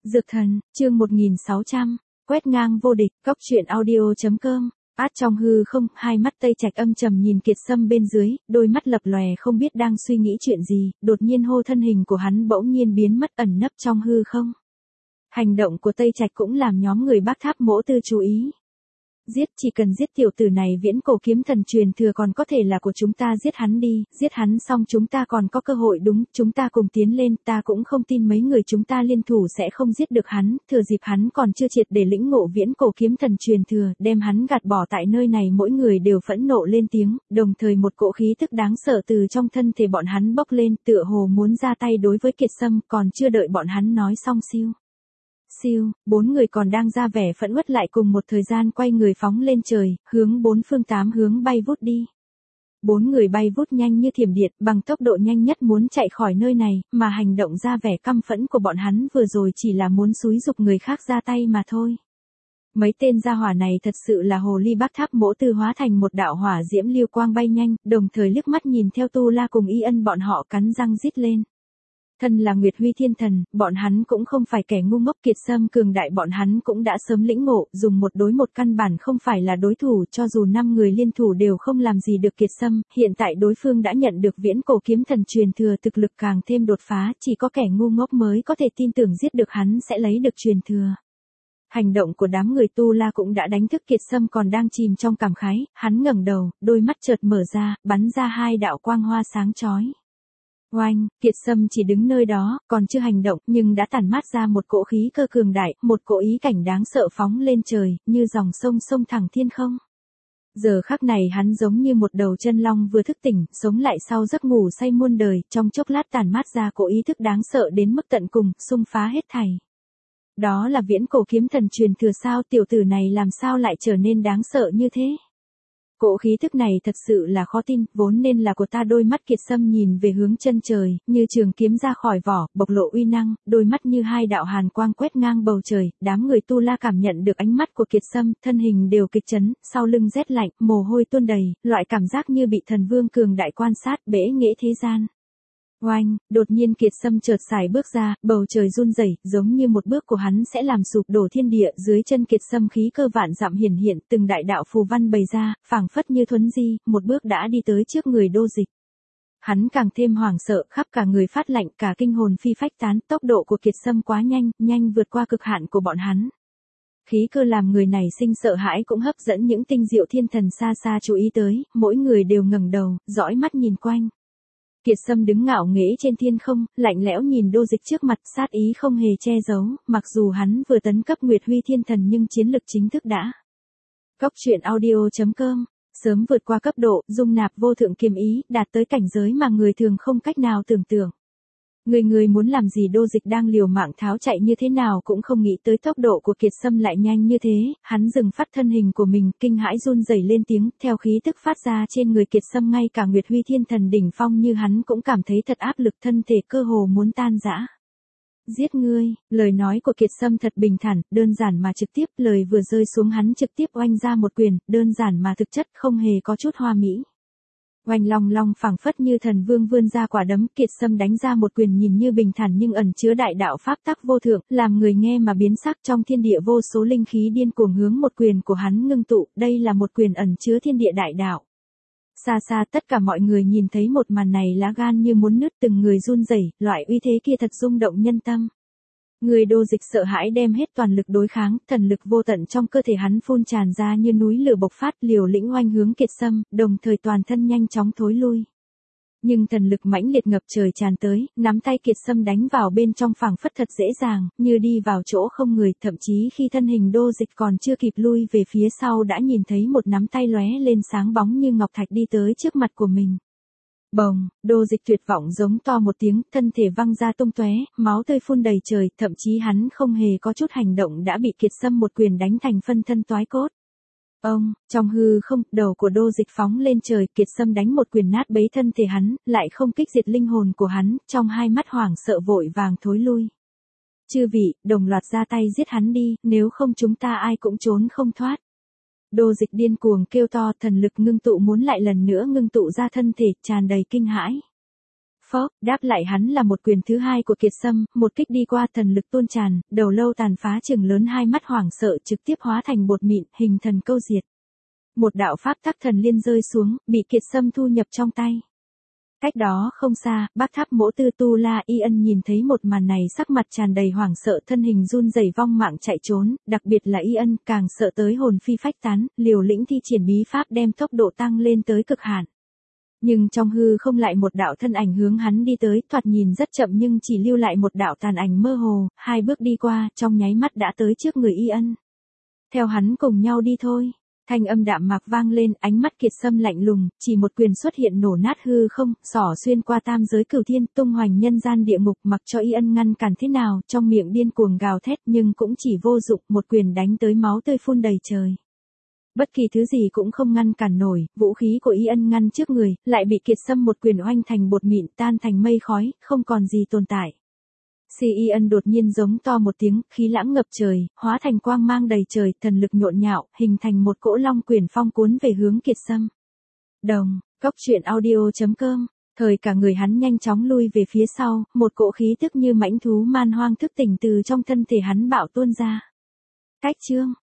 Dược thần, chương 1600, quét ngang vô địch, góc truyện audio.com. Át trong hư không, hai mắt Tây Trạch âm trầm nhìn Kiệt Sâm bên dưới, đôi mắt lập lòe không biết đang suy nghĩ chuyện gì, đột nhiên hô thân hình của hắn bỗng nhiên biến mất ẩn nấp trong hư không. Hành động của Tây Trạch cũng làm nhóm người Bác Tháp Mỗ Tư chú ý. Giết, chỉ cần giết tiểu tử này, viễn cổ kiếm thần truyền thừa còn có thể là của chúng ta, giết hắn đi, giết hắn xong chúng ta còn có cơ hội, đúng, chúng ta cùng tiến lên, ta cũng không tin mấy người chúng ta liên thủ sẽ không giết được hắn, thừa dịp hắn còn chưa triệt để lĩnh ngộ viễn cổ kiếm thần truyền thừa, đem hắn gạt bỏ tại nơi này. Mỗi người đều phẫn nộ lên tiếng, đồng thời một cỗ khí tức đáng sợ từ trong thân thể bọn hắn bốc lên, tựa hồ muốn ra tay đối với Kiệt Sâm, còn chưa đợi bọn hắn nói xong siêu, bốn người còn đang ra vẻ phẫn uất lại cùng một thời gian quay người phóng lên trời, hướng bốn phương tám hướng bay vút đi. Bốn người bay vút nhanh như thiểm điện, bằng tốc độ nhanh nhất muốn chạy khỏi nơi này, mà hành động ra vẻ căm phẫn của bọn hắn vừa rồi chỉ là muốn xúi giục người khác ra tay mà thôi. Mấy tên gia hỏa này thật sự là hồ ly. Bác Tháp Mỗ Tư hóa thành một đạo hỏa diễm lưu quang bay nhanh, đồng thời liếc mắt nhìn theo Tu La cùng Y Ân, bọn họ cắn răng rít lên. Thân là Nguyệt Huy Thiên Thần, bọn hắn cũng không phải kẻ ngu ngốc, Kiệt Sâm cường đại bọn hắn cũng đã sớm lĩnh ngộ, dùng một đối một căn bản không phải là đối thủ, cho dù 5 người liên thủ đều không làm gì được Kiệt Sâm, hiện tại đối phương đã nhận được viễn cổ kiếm thần truyền thừa, thực lực càng thêm đột phá, chỉ có kẻ ngu ngốc mới có thể tin tưởng giết được hắn sẽ lấy được truyền thừa. Hành động của đám người Tu La cũng đã đánh thức Kiệt Sâm còn đang chìm trong cảm khái, hắn ngẩng đầu, đôi mắt chợt mở ra, bắn ra hai đạo quang hoa sáng chói. Oanh, Kiệt Sâm chỉ đứng nơi đó, còn chưa hành động, nhưng đã tản mát ra một cỗ khí cơ cường đại, một cỗ ý cảnh đáng sợ phóng lên trời, như dòng sông xông thẳng thiên không. Giờ khắc này hắn giống như một đầu chân long vừa thức tỉnh, sống lại sau giấc ngủ say muôn đời, trong chốc lát tản mát ra cỗ ý thức đáng sợ đến mức tận cùng, xung phá hết thảy. Đó là viễn cổ kiếm thần truyền thừa sao? Tiểu tử này làm sao lại trở nên đáng sợ như thế? Cỗ khí thức này thật sự là khó tin, vốn nên là của ta. Đôi mắt Kiệt Sâm nhìn về hướng chân trời, như trường kiếm ra khỏi vỏ, bộc lộ uy năng, đôi mắt như hai đạo hàn quang quét ngang bầu trời. Đám người Tu La cảm nhận được ánh mắt của Kiệt Sâm, thân hình đều kịch chấn, sau lưng rét lạnh, mồ hôi tuôn đầy, loại cảm giác như bị thần vương cường đại quan sát, bẽ nghễ thế gian. Oanh, đột nhiên Kiệt Sâm chợt sải bước ra, bầu trời run rẩy, giống như một bước của hắn sẽ làm sụp đổ thiên địa. Dưới chân Kiệt Sâm khí cơ vạn dặm hiển hiện, từng đại đạo phù văn bày ra, phảng phất như thuấn di, một bước đã đi tới trước người Đô Dịch. Hắn càng thêm hoảng sợ, khắp cả người phát lạnh, cả kinh hồn phi phách tán, tốc độ của Kiệt Sâm quá nhanh, nhanh vượt qua cực hạn của bọn hắn. Khí cơ làm người này sinh sợ hãi cũng hấp dẫn những tinh diệu thiên thần xa xa chú ý tới, mỗi người đều ngẩng đầu, dõi mắt nhìn quanh. Kiệt Sâm đứng ngạo nghễ trên thiên không, lạnh lẽo nhìn Đô Dịch trước mặt, sát ý không hề che giấu, mặc dù hắn vừa tấn cấp Nguyệt Huy Thiên Thần nhưng chiến lực chính thức đã. Góc truyện audio.com, sớm vượt qua cấp độ, dung nạp vô thượng kiếm ý, đạt tới cảnh giới mà người thường không cách nào tưởng tượng. Người muốn làm gì? Đô Dịch đang liều mạng tháo chạy như thế nào cũng không nghĩ tới tốc độ của Kiệt Sâm lại nhanh như thế, hắn dừng phát thân hình của mình, kinh hãi run rẩy lên tiếng, theo khí tức phát ra trên người Kiệt Sâm ngay cả Nguyệt Huy Thiên Thần đỉnh phong như hắn cũng cảm thấy thật áp lực, thân thể cơ hồ muốn tan rã. Giết ngươi, lời nói của Kiệt Sâm thật bình thản, đơn giản mà trực tiếp, lời vừa rơi xuống hắn trực tiếp oanh ra một quyền, đơn giản mà thực chất, không hề có chút hoa mỹ. Oanh long long phảng phất như thần vương vươn ra quả đấm, Kiệt Sâm đánh ra một quyền nhìn như bình thản nhưng ẩn chứa đại đạo pháp tắc vô thượng, làm người nghe mà biến sắc. Trong thiên địa vô số linh khí điên cuồng hướng một quyền của hắn ngưng tụ, đây là một quyền ẩn chứa thiên địa đại đạo. Xa xa tất cả mọi người nhìn thấy một màn này lá gan như muốn nứt, từng người run rẩy, loại uy thế kia thật rung động nhân tâm. Người Đô Dịch sợ hãi đem hết toàn lực đối kháng, thần lực vô tận trong cơ thể hắn phun tràn ra như núi lửa bộc phát, liều lĩnh oanh hướng Kiệt Sâm, đồng thời toàn thân nhanh chóng thối lui. Nhưng thần lực mãnh liệt ngập trời tràn tới, nắm tay Kiệt Sâm đánh vào bên trong phảng phất thật dễ dàng, như đi vào chỗ không người, thậm chí khi thân hình Đô Dịch còn chưa kịp lui về phía sau đã nhìn thấy một nắm tay lóe lên sáng bóng như ngọc thạch đi tới trước mặt của mình. Bồng, Đô Dịch tuyệt vọng giống to một tiếng, thân thể văng ra tung tóe, máu tươi phun đầy trời, thậm chí hắn không hề có chút hành động đã bị Kiệt Sâm một quyền đánh thành phân thân toái cốt. Ông, trong hư không, đầu của Đô Dịch phóng lên trời, Kiệt Sâm đánh một quyền nát bấy thân thể hắn, lại không kích diệt linh hồn của hắn, trong hai mắt hoảng sợ vội vàng thối lui. Chư vị, đồng loạt ra tay giết hắn đi, nếu không chúng ta ai cũng trốn không thoát. Đô Dịch điên cuồng kêu to, thần lực ngưng tụ muốn lại lần nữa ngưng tụ ra thân thể, tràn đầy kinh hãi. Phốc, đáp lại hắn là một quyền thứ hai của Kiệt Sâm, một kích đi qua thần lực tuôn tràn, đầu lâu tàn phá trừng lớn hai mắt hoảng sợ trực tiếp hóa thành bột mịn, hình thần câu diệt. Một đạo pháp tắc thần liên rơi xuống, bị Kiệt Sâm thu nhập trong tay. Cách đó không xa, bác tháp mỗ tư Tu La Y Ân nhìn thấy một màn này sắc mặt tràn đầy hoảng sợ thân hình run rẩy vong mạng chạy trốn, đặc biệt là Y Ân càng sợ tới hồn phi phách tán, liều lĩnh thi triển bí pháp đem tốc độ tăng lên tới cực hạn. Nhưng trong hư không lại một đạo thân ảnh hướng hắn đi tới, thoạt nhìn rất chậm nhưng chỉ lưu lại một đạo tàn ảnh mơ hồ, hai bước đi qua, trong nháy mắt đã tới trước người Y Ân. Theo hắn cùng nhau đi thôi. Thanh âm đạm mạc vang lên, ánh mắt Kiệt Sâm lạnh lùng, chỉ một quyền xuất hiện nổ nát hư không, xỏ xuyên qua tam giới cửu thiên, tung hoành nhân gian địa ngục, mặc cho Y Ân ngăn cản thế nào, trong miệng điên cuồng gào thét nhưng cũng chỉ vô dụng, một quyền đánh tới máu tươi phun đầy trời. Bất kỳ thứ gì cũng không ngăn cản nổi, vũ khí của Y Ân ngăn trước người, lại bị Kiệt Sâm một quyền oanh thành bột mịn, tan thành mây khói, không còn gì tồn tại. Y Ân đột nhiên giống to một tiếng, khí lãng ngập trời, hóa thành quang mang đầy trời, thần lực nhộn nhạo, hình thành một cỗ long quyển phong cuốn về hướng Kiệt Sâm. Đồng, Cốc Truyện Audio.com. Thời cả người hắn nhanh chóng lui về phía sau, một cỗ khí tức như mãnh thú man hoang thức tỉnh từ trong thân thể hắn bạo tuôn ra. Cách chương